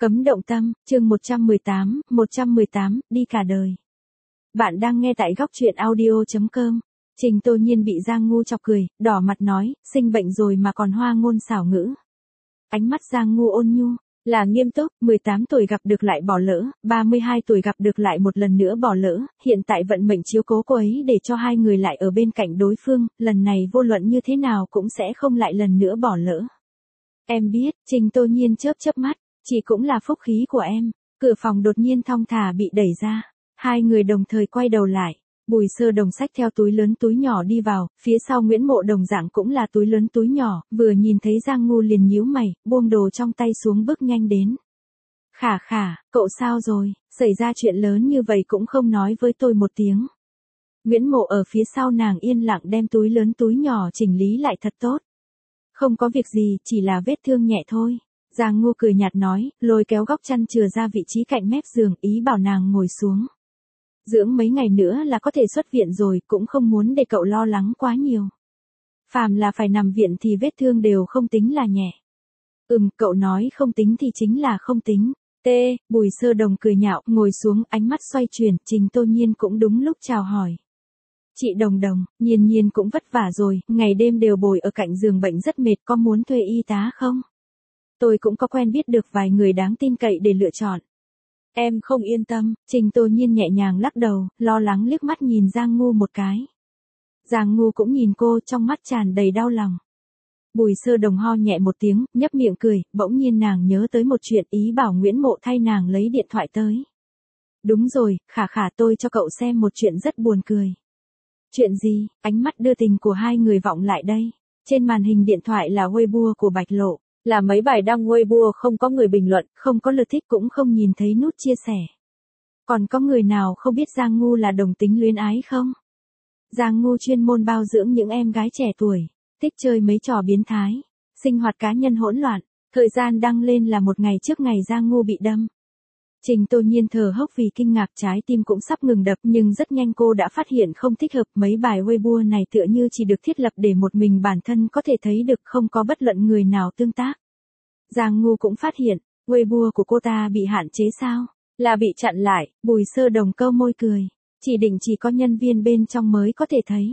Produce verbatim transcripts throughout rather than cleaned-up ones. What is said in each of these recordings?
Cấm động tâm, chương một trăm mười tám, một trăm mười tám, đi cả đời. Bạn đang nghe tại góc truyện audio chấm com. Trình Tô Nhiên bị Giang Ngu chọc cười, đỏ mặt nói, sinh bệnh rồi mà còn hoa ngôn xảo ngữ. Ánh mắt Giang Ngu ôn nhu, là nghiêm túc, mười tám tuổi gặp được lại bỏ lỡ, ba mươi hai tuổi gặp được lại một lần nữa bỏ lỡ, hiện tại vận mệnh chiếu cố cô ấy để cho hai người lại ở bên cạnh đối phương, lần này vô luận như thế nào cũng sẽ không lại lần nữa bỏ lỡ. Em biết, Trình Tô Nhiên chớp chớp mắt. Chỉ cũng là phúc khí của em. Cửa phòng đột nhiên thong thả bị đẩy ra. Hai người đồng thời quay đầu lại. Bùi Sơ Đồng xách theo túi lớn túi nhỏ đi vào. Phía sau Nguyễn Mộ đồng dạng cũng là túi lớn túi nhỏ. Vừa nhìn thấy Giang Ngu liền nhíu mày, buông đồ trong tay xuống bước nhanh đến. Khả khả, cậu sao rồi? Xảy ra chuyện lớn như vậy cũng không nói với tôi một tiếng. Nguyễn Mộ ở phía sau nàng yên lặng đem túi lớn túi nhỏ chỉnh lý lại thật tốt. Không có việc gì, chỉ là vết thương nhẹ thôi. Giang Ngu cười nhạt nói, lôi kéo góc chăn chừa ra vị trí cạnh mép giường, ý bảo nàng ngồi xuống. Dưỡng mấy ngày nữa là có thể xuất viện rồi, cũng không muốn để cậu lo lắng quá nhiều. Phàm là phải nằm viện thì vết thương đều không tính là nhẹ. Ừm, cậu nói không tính thì chính là không tính. T, Bùi Sơ Đồng cười nhạo, ngồi xuống, ánh mắt xoay chuyển, Trình Tô Nhiên cũng đúng lúc chào hỏi. Chị Đồng Đồng, Nhiên Nhiên cũng vất vả rồi, ngày đêm đều bồi ở cạnh giường bệnh rất mệt, có muốn thuê y tá không? Tôi cũng có quen biết được vài người đáng tin cậy để lựa chọn. Em không yên tâm, Trình Tô Nhiên nhẹ nhàng lắc đầu, lo lắng liếc mắt nhìn Giang Ngu một cái. Giang Ngu cũng nhìn cô, trong mắt tràn đầy đau lòng. Bùi Sơ Đồng ho nhẹ một tiếng, nhấp miệng cười, bỗng nhiên nàng nhớ tới một chuyện, ý bảo Nguyễn Mộ thay nàng lấy điện thoại tới. Đúng rồi, khả khả, tôi cho cậu xem một chuyện rất buồn cười. Chuyện gì? Ánh mắt đưa tình của hai người vọng lại đây. Trên màn hình điện thoại là Weibo của Bạch Lộ. Là mấy bài đăng Weibo không có người bình luận, không có lượt thích, cũng không nhìn thấy nút chia sẻ. Còn có người nào không biết Giang Ngu là đồng tính luyến ái không? Giang Ngu chuyên môn bao dưỡng những em gái trẻ tuổi, thích chơi mấy trò biến thái, sinh hoạt cá nhân hỗn loạn. Thời gian đăng lên là một ngày trước ngày Giang Ngu bị đâm. Trình Tô Nhiên thở hốc vì kinh ngạc, trái tim cũng sắp ngừng đập, nhưng rất nhanh cô đã phát hiện không thích hợp. Mấy bài Weibo này tựa như chỉ được thiết lập để một mình bản thân có thể thấy được, không có bất luận người nào tương tác. Giang Ngu cũng phát hiện, Weibo của cô ta bị hạn chế sao? Là bị chặn lại. Bùi Sơ Đồng câu môi cười. Chỉ định chỉ có nhân viên bên trong mới có thể thấy.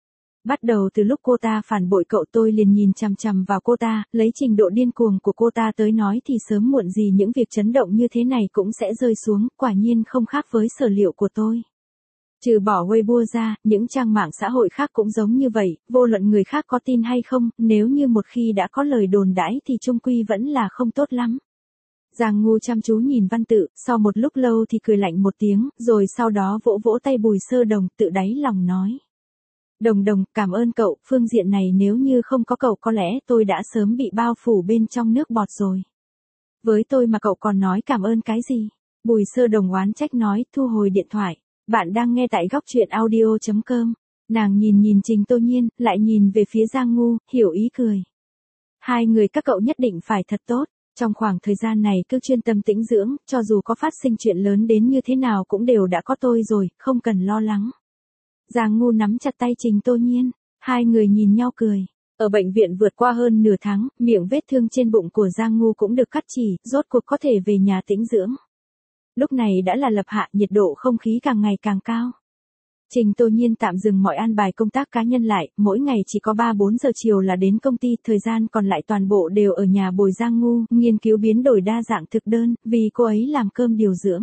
Bắt đầu từ lúc cô ta phản bội cậu, tôi liền nhìn chằm chằm vào cô ta, lấy trình độ điên cuồng của cô ta tới nói thì sớm muộn gì những việc chấn động như thế này cũng sẽ rơi xuống, quả nhiên không khác với sở liệu của tôi. Trừ bỏ Weibo ra, những trang mạng xã hội khác cũng giống như vậy, vô luận người khác có tin hay không, nếu như một khi đã có lời đồn đãi thì chung quy vẫn là không tốt lắm. Giang Ngu chăm chú nhìn văn tự, sau một lúc lâu thì cười lạnh một tiếng, rồi sau đó vỗ vỗ tay Bùi Sơ Đồng, tự đáy lòng nói. Đồng Đồng, cảm ơn cậu, phương diện này nếu như không có cậu có lẽ tôi đã sớm bị bao phủ bên trong nước bọt rồi. Với tôi mà cậu còn nói cảm ơn cái gì? Bùi Sơ Đồng oán trách nói, thu hồi điện thoại. Bạn đang nghe tại góc truyện audio chấm com. Nàng nhìn nhìn Trình Tô Nhiên, lại nhìn về phía Giang Ngu, hiểu ý cười. Hai người các cậu nhất định phải thật tốt. Trong khoảng thời gian này cứ chuyên tâm tĩnh dưỡng, cho dù có phát sinh chuyện lớn đến như thế nào cũng đều đã có tôi rồi, không cần lo lắng. Giang Ngu nắm chặt tay Trình Tô Nhiên, hai người nhìn nhau cười. Ở bệnh viện vượt qua hơn nửa tháng, miệng vết thương trên bụng của Giang Ngu cũng được cắt chỉ, rốt cuộc có thể về nhà tĩnh dưỡng. Lúc này đã là lập hạ, nhiệt độ không khí càng ngày càng cao. Trình Tô Nhiên tạm dừng mọi an bài công tác cá nhân lại, mỗi ngày chỉ có ba bốn giờ chiều là đến công ty, thời gian còn lại toàn bộ đều ở nhà bồi Giang Ngu, nghiên cứu biến đổi đa dạng thực đơn, vì cô ấy làm cơm điều dưỡng.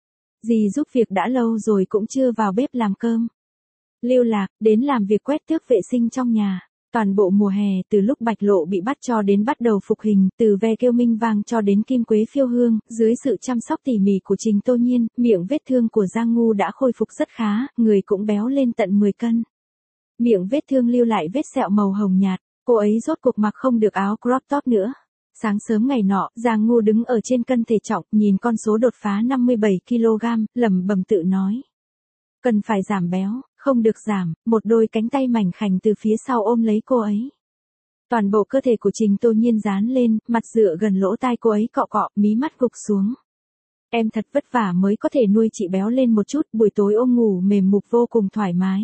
Dì giúp việc đã lâu rồi cũng chưa vào bếp làm cơm. Lưu Lạc, đến làm việc quét tước vệ sinh trong nhà. Toàn bộ mùa hè, từ lúc Bạch Lộ bị bắt cho đến bắt đầu phục hình, từ ve kêu minh vang cho đến kim quế phiêu hương, dưới sự chăm sóc tỉ mỉ của Trình Tô Nhiên, miệng vết thương của Giang Ngu đã khôi phục rất khá, người cũng béo lên tận mười cân. Miệng vết thương lưu lại vết sẹo màu hồng nhạt, cô ấy rốt cuộc mặc không được áo crop top nữa. Sáng sớm ngày nọ, Giang Ngu đứng ở trên cân thể trọng, nhìn con số đột phá năm mươi bảy ki lô gam, lẩm bẩm tự nói. Cần phải giảm béo. Không được giảm, một đôi cánh tay mảnh khảnh từ phía sau ôm lấy cô ấy. Toàn bộ cơ thể của Trình Tô Nhiên dán lên, mặt dựa gần lỗ tai cô ấy cọ cọ, mí mắt gục xuống. Em thật vất vả mới có thể nuôi chị béo lên một chút, buổi tối ôm ngủ mềm mục vô cùng thoải mái.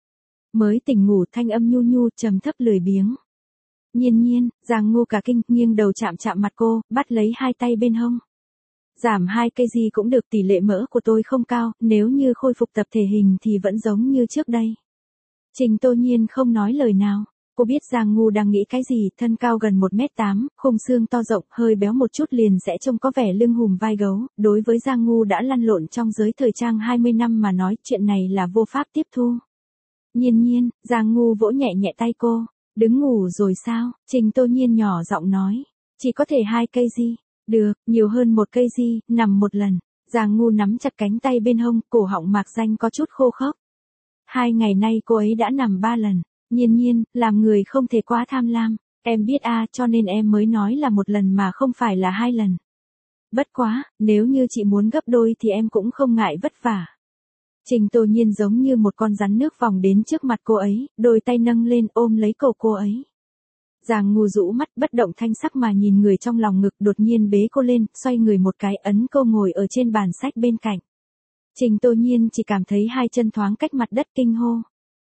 Mới tỉnh ngủ, thanh âm nhu nhu, trầm thấp lười biếng. Nhiên Nhiên, Giang Ngu cả kinh, nghiêng đầu chạm chạm mặt cô, bắt lấy hai tay bên hông. Giảm hai cây gi cũng được, tỷ lệ mỡ của tôi không cao, nếu như khôi phục tập thể hình thì vẫn giống như trước đây. Trình Tô Nhiên không nói lời nào. Cô biết Giang Ngu đang nghĩ cái gì, thân cao gần một mét tám, khung xương to rộng, hơi béo một chút liền sẽ trông có vẻ lưng hùm vai gấu. Đối với Giang Ngu đã lăn lộn trong giới thời trang hai mươi năm mà nói chuyện này là vô pháp tiếp thu. Nhiên Nhiên, Giang Ngu vỗ nhẹ nhẹ tay cô. Đứng ngủ rồi sao? Trình Tô Nhiên nhỏ giọng nói. Chỉ có thể hai cây gi. Được, nhiều hơn một cây gi, nằm một lần. Giang Ngu nắm chặt cánh tay bên hông, cổ họng mạc danh có chút khô khốc. Hai ngày nay cô ấy đã nằm ba lần. Nhiên Nhiên, làm người không thể quá tham lam. Em biết a, cho nên em mới nói là một lần mà không phải là hai lần. Bất quá, nếu như chị muốn gấp đôi thì em cũng không ngại vất vả. Trình Tô Nhiên giống như một con rắn nước vòng đến trước mặt cô ấy, đôi tay nâng lên ôm lấy cổ cô ấy. Giang Ngu rũ mắt bất động thanh sắc mà nhìn người trong lòng ngực, đột nhiên bế cô lên, xoay người một cái ấn cô ngồi ở trên bàn sách bên cạnh. Trình Tô Nhiên chỉ cảm thấy hai chân thoáng cách mặt đất, kinh hô.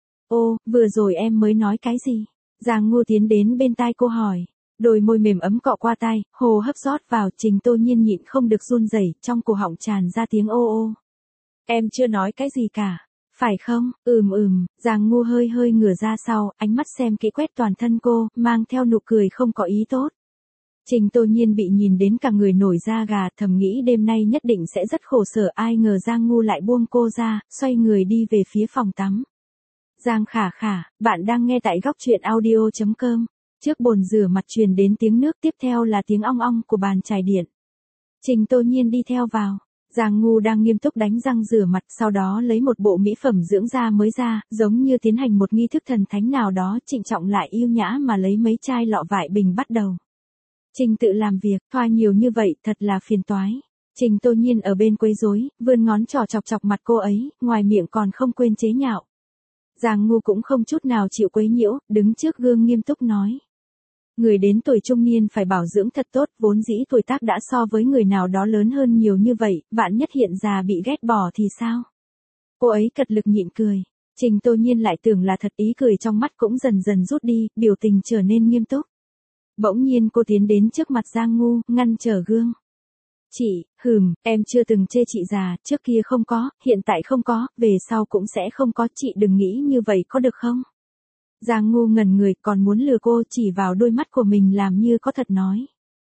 Ô, vừa rồi em mới nói cái gì? Giang Ngu tiến đến bên tai cô hỏi. Đôi môi mềm ấm cọ qua tai, hồ hấp rót vào, Trình Tô Nhiên nhịn không được run rẩy, trong cổ họng tràn ra tiếng ô ô. Em chưa nói cái gì cả. Phải không? Ừm ừm, Giang Ngu hơi hơi ngửa ra sau, ánh mắt xem kỹ quét toàn thân cô, mang theo nụ cười không có ý tốt. Trình Tô Nhiên bị nhìn đến cả người nổi da gà, thầm nghĩ đêm nay nhất định sẽ rất khổ sở, ai ngờ Giang Ngu lại buông cô ra, xoay người đi về phía phòng tắm. Giang Khả Khả, bạn đang nghe tại góc truyện audio chấm com. Trước bồn rửa mặt truyền đến tiếng nước, tiếp theo là tiếng ong ong của bàn chải điện. Trình Tô Nhiên đi theo vào. Giang Ngu đang nghiêm túc đánh răng rửa mặt, sau đó lấy một bộ mỹ phẩm dưỡng da mới ra, giống như tiến hành một nghi thức thần thánh nào đó, trịnh trọng lại yêu nhã mà lấy mấy chai lọ vải bình bắt đầu. Trình tự làm việc, thoa nhiều như vậy, thật là phiền toái. Trình Tô Nhiên ở bên quấy rối, vươn ngón trỏ chọc chọc mặt cô ấy, ngoài miệng còn không quên chế nhạo. Giang Ngu cũng không chút nào chịu quấy nhiễu, đứng trước gương nghiêm túc nói. Người đến tuổi trung niên phải bảo dưỡng thật tốt, vốn dĩ tuổi tác đã so với người nào đó lớn hơn nhiều như vậy, vạn nhất hiện già bị ghét bỏ thì sao? Cô ấy cật lực nhịn cười. Trình Tô Nhiên lại tưởng là thật, ý cười trong mắt cũng dần dần rút đi, biểu tình trở nên nghiêm túc. Bỗng nhiên cô tiến đến trước mặt Giang Ngu, ngăn trở gương. Chị, hừm, em chưa từng chê chị già, trước kia không có, hiện tại không có, về sau cũng sẽ không có, chị đừng nghĩ như vậy có được không? Giang Ngu ngẩn người, còn muốn lừa cô, chỉ vào đôi mắt của mình làm như có thật nói.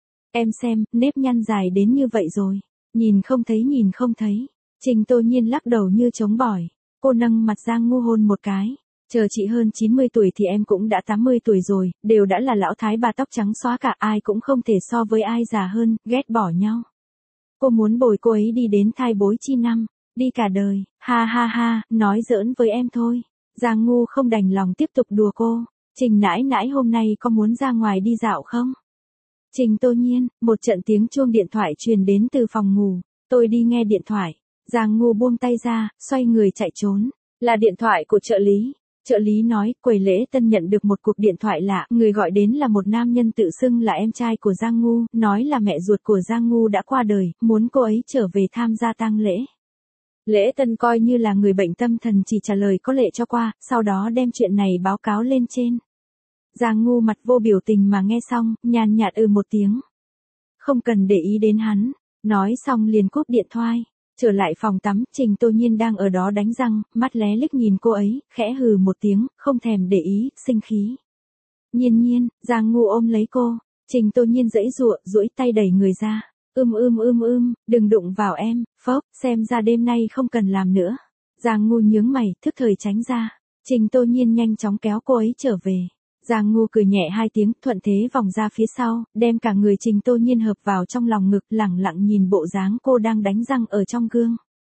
Em xem, nếp nhăn dài đến như vậy rồi. Nhìn không thấy nhìn không thấy. Trình Tô Nhiên lắc đầu như chống bỏi. Cô nâng mặt Giang Ngu hôn một cái. Chờ chị hơn chín mươi tuổi thì em cũng đã tám mươi tuổi rồi, đều đã là lão thái bà tóc trắng xóa cả, ai cũng không thể so với ai già hơn, ghét bỏ nhau. Cô muốn bồi cô ấy đi đến thai bối chi năm, đi cả đời, ha ha ha, nói giỡn với em thôi. Giang Ngu không đành lòng tiếp tục đùa cô. Trình nãi nãi hôm nay có muốn ra ngoài đi dạo không? Trình Tô Nhiên, một trận tiếng chuông điện thoại truyền đến từ phòng ngủ. Tôi đi nghe điện thoại. Giang Ngu buông tay ra, xoay người chạy trốn. Là điện thoại của trợ lý. Trợ lý nói, quầy lễ tân nhận được một cuộc điện thoại lạ, người gọi đến là một nam nhân tự xưng là em trai của Giang Ngu, nói là mẹ ruột của Giang Ngu đã qua đời, muốn cô ấy trở về tham gia tang lễ. Lễ tân coi như là người bệnh tâm thần, chỉ trả lời có lệ cho qua, sau đó đem chuyện này báo cáo lên trên. Giang Ngu mặt vô biểu tình mà nghe xong, nhàn nhạt ừ một tiếng. Không cần để ý đến hắn, nói xong liền cúp điện thoại. Trở lại phòng tắm, Trình Tô Nhiên đang ở đó đánh răng, mắt lé lích nhìn cô ấy, khẽ hừ một tiếng, không thèm để ý, sinh khí. Nhiên Nhiên, Giang Ngu ôm lấy cô, Trình Tô Nhiên giãy giụa, duỗi tay đẩy người ra. Ưm ưm ưm ưm, đừng đụng vào em, phốc, xem ra đêm nay không cần làm nữa. Giang Ngu nhướng mày, thức thời tránh ra. Trình Tô Nhiên nhanh chóng kéo cô ấy trở về. Giang Ngu cười nhẹ hai tiếng, thuận thế vòng ra phía sau, đem cả người Trình Tô Nhiên hợp vào trong lòng ngực, lẳng lặng nhìn bộ dáng cô đang đánh răng ở trong gương.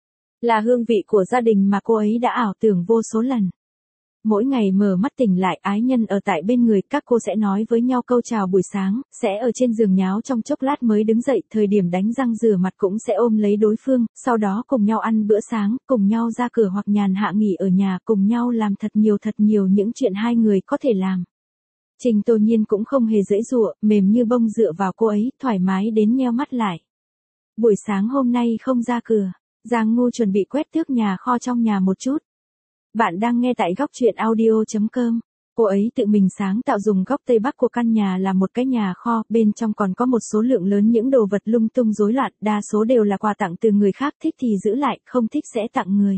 Là hương vị của gia đình mà cô ấy đã ảo tưởng vô số lần. Mỗi ngày mở mắt tỉnh lại, ái nhân ở tại bên người, các cô sẽ nói với nhau câu chào buổi sáng, sẽ ở trên giường nháo trong chốc lát mới đứng dậy, thời điểm đánh răng rửa mặt cũng sẽ ôm lấy đối phương, sau đó cùng nhau ăn bữa sáng, cùng nhau ra cửa hoặc nhàn hạ nghỉ ở nhà, cùng nhau làm thật nhiều thật nhiều những chuyện hai người có thể làm. Trình Tô Nhiên cũng không hề dễ dụa, mềm như bông dựa vào cô ấy, thoải mái đến nheo mắt lại. Buổi sáng hôm nay không ra cửa, Giang Ngu chuẩn bị quét tước nhà kho trong nhà một chút. Bạn đang nghe tại góc truyện audio chấm com. Cô ấy tự mình sáng tạo dùng góc tây bắc của căn nhà là một cái nhà kho, bên trong còn có một số lượng lớn những đồ vật lung tung rối loạn, đa số đều là quà tặng từ người khác, thích thì giữ lại, không thích sẽ tặng người.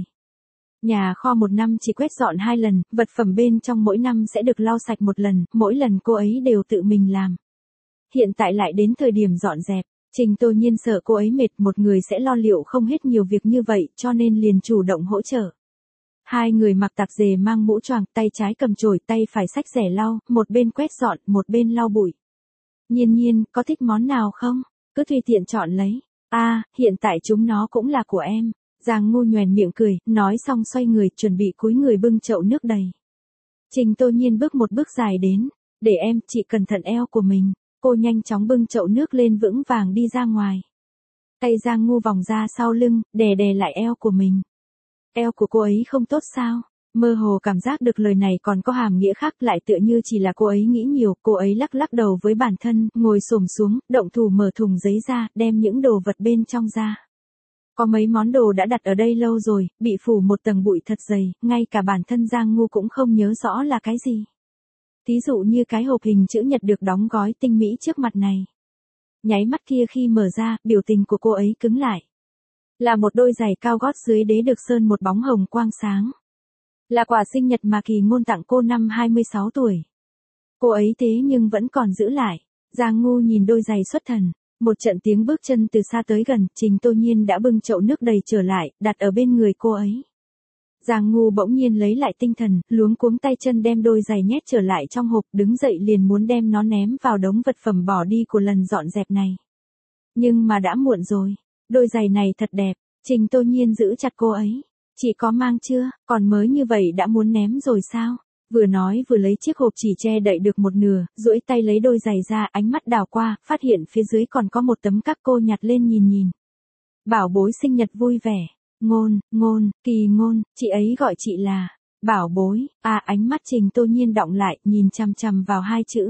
Nhà kho một năm chỉ quét dọn hai lần, vật phẩm bên trong mỗi năm sẽ được lau sạch một lần, mỗi lần cô ấy đều tự mình làm. Hiện tại lại đến thời điểm dọn dẹp, Trình Tô Nhiên sợ cô ấy mệt, một người sẽ lo liệu không hết nhiều việc như vậy, cho nên liền chủ động hỗ trợ. Hai người mặc tạp dề mang mũ choàng, tay trái cầm chổi, tay phải xách rẻ lau, một bên quét dọn, một bên lau bụi. Nhiên Nhiên, có thích món nào không? Cứ tùy tiện chọn lấy. A, à, hiện tại chúng nó cũng là của em. Giang Ngu nhoẻn miệng cười, nói xong xoay người, chuẩn bị cúi người bưng chậu nước đầy. Trình Tô Nhiên bước một bước dài đến, để em, chị cẩn thận eo của mình. Cô nhanh chóng bưng chậu nước lên vững vàng đi ra ngoài. Tay Giang Ngu vòng ra sau lưng, đè đè lại eo của mình. Eo của cô ấy không tốt sao? Mơ hồ cảm giác được lời này còn có hàm nghĩa khác, lại tựa như chỉ là cô ấy nghĩ nhiều. Cô ấy lắc lắc đầu với bản thân, ngồi xổm xuống, động thủ mở thùng giấy ra, đem những đồ vật bên trong ra. Có mấy món đồ đã đặt ở đây lâu rồi, bị phủ một tầng bụi thật dày, ngay cả bản thân Giang Ngu cũng không nhớ rõ là cái gì. Thí dụ như cái hộp hình chữ nhật được đóng gói tinh mỹ trước mặt này. Nháy mắt kia khi mở ra, biểu tình của cô ấy cứng lại. Là một đôi giày cao gót dưới đế được sơn một bóng hồng quang sáng. Là quà sinh nhật mà Kỳ Ngôn tặng cô năm hai mươi sáu tuổi. Cô ấy thế nhưng vẫn còn giữ lại. Giang Ngu nhìn đôi giày xuất thần. Một trận tiếng bước chân từ xa tới gần, Trình Tô Nhiên đã bưng chậu nước đầy trở lại, đặt ở bên người cô ấy. Giang Ngu bỗng nhiên lấy lại tinh thần, luống cuống tay chân đem đôi giày nhét trở lại trong hộp, đứng dậy liền muốn đem nó ném vào đống vật phẩm bỏ đi của lần dọn dẹp này. Nhưng mà đã muộn rồi. Đôi giày này thật đẹp. Trình Tô Nhiên giữ chặt cô ấy. Chị có mang chưa, còn mới như vậy đã muốn ném rồi sao? Vừa nói vừa lấy chiếc hộp chỉ che đậy được một nửa, duỗi tay lấy đôi giày ra, ánh mắt đảo qua, phát hiện phía dưới còn có một tấm các cô nhặt lên nhìn nhìn. Bảo bối sinh nhật vui vẻ. Ngôn, Ngôn, Kỳ Ngôn, chị ấy gọi chị là Bảo bối. À, ánh mắt Trình Tô Nhiên đọng lại, nhìn chằm chằm vào hai chữ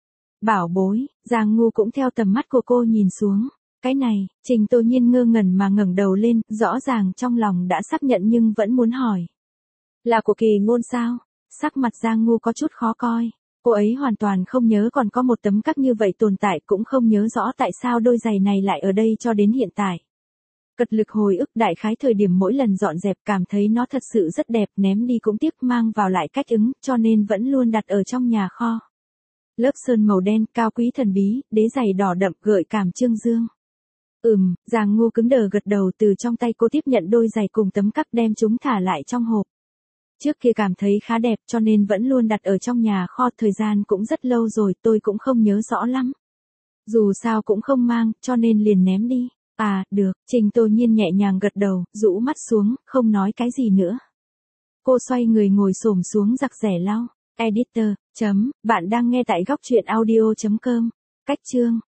Bảo bối. Giang Ngu cũng theo tầm mắt của cô nhìn xuống. Cái này, Trình Tô Nhiên ngơ ngẩn mà ngẩng đầu lên, rõ ràng trong lòng đã xác nhận nhưng vẫn muốn hỏi. Là của Kỳ Ngôn sao? Sắc mặt Giang Ngu có chút khó coi. Cô ấy hoàn toàn không nhớ còn có một tấm cắt như vậy tồn tại, cũng không nhớ rõ tại sao đôi giày này lại ở đây cho đến hiện tại. Cật lực hồi ức đại khái thời điểm mỗi lần dọn dẹp, cảm thấy nó thật sự rất đẹp, ném đi cũng tiếc, mang vào lại cách ứng, cho nên vẫn luôn đặt ở trong nhà kho. Lớp sơn màu đen, cao quý thần bí, đế giày đỏ đậm, gợi cảm trương dương. Ừm, Giang Ngu cứng đờ gật đầu, từ trong tay cô tiếp nhận đôi giày cùng tấm cắt, đem chúng thả lại trong hộp. Trước kia cảm thấy khá đẹp cho nên vẫn luôn đặt ở trong nhà kho, thời gian cũng rất lâu rồi, tôi cũng không nhớ rõ lắm. Dù sao cũng không mang, cho nên liền ném đi. À, được, Trình Tô Nhiên nhẹ nhàng gật đầu, rũ mắt xuống, không nói cái gì nữa. Cô xoay người ngồi xổm xuống giặt rẻ lau. Editor, chấm, bạn đang nghe tại góc truyện audio chấm com. Cách chương.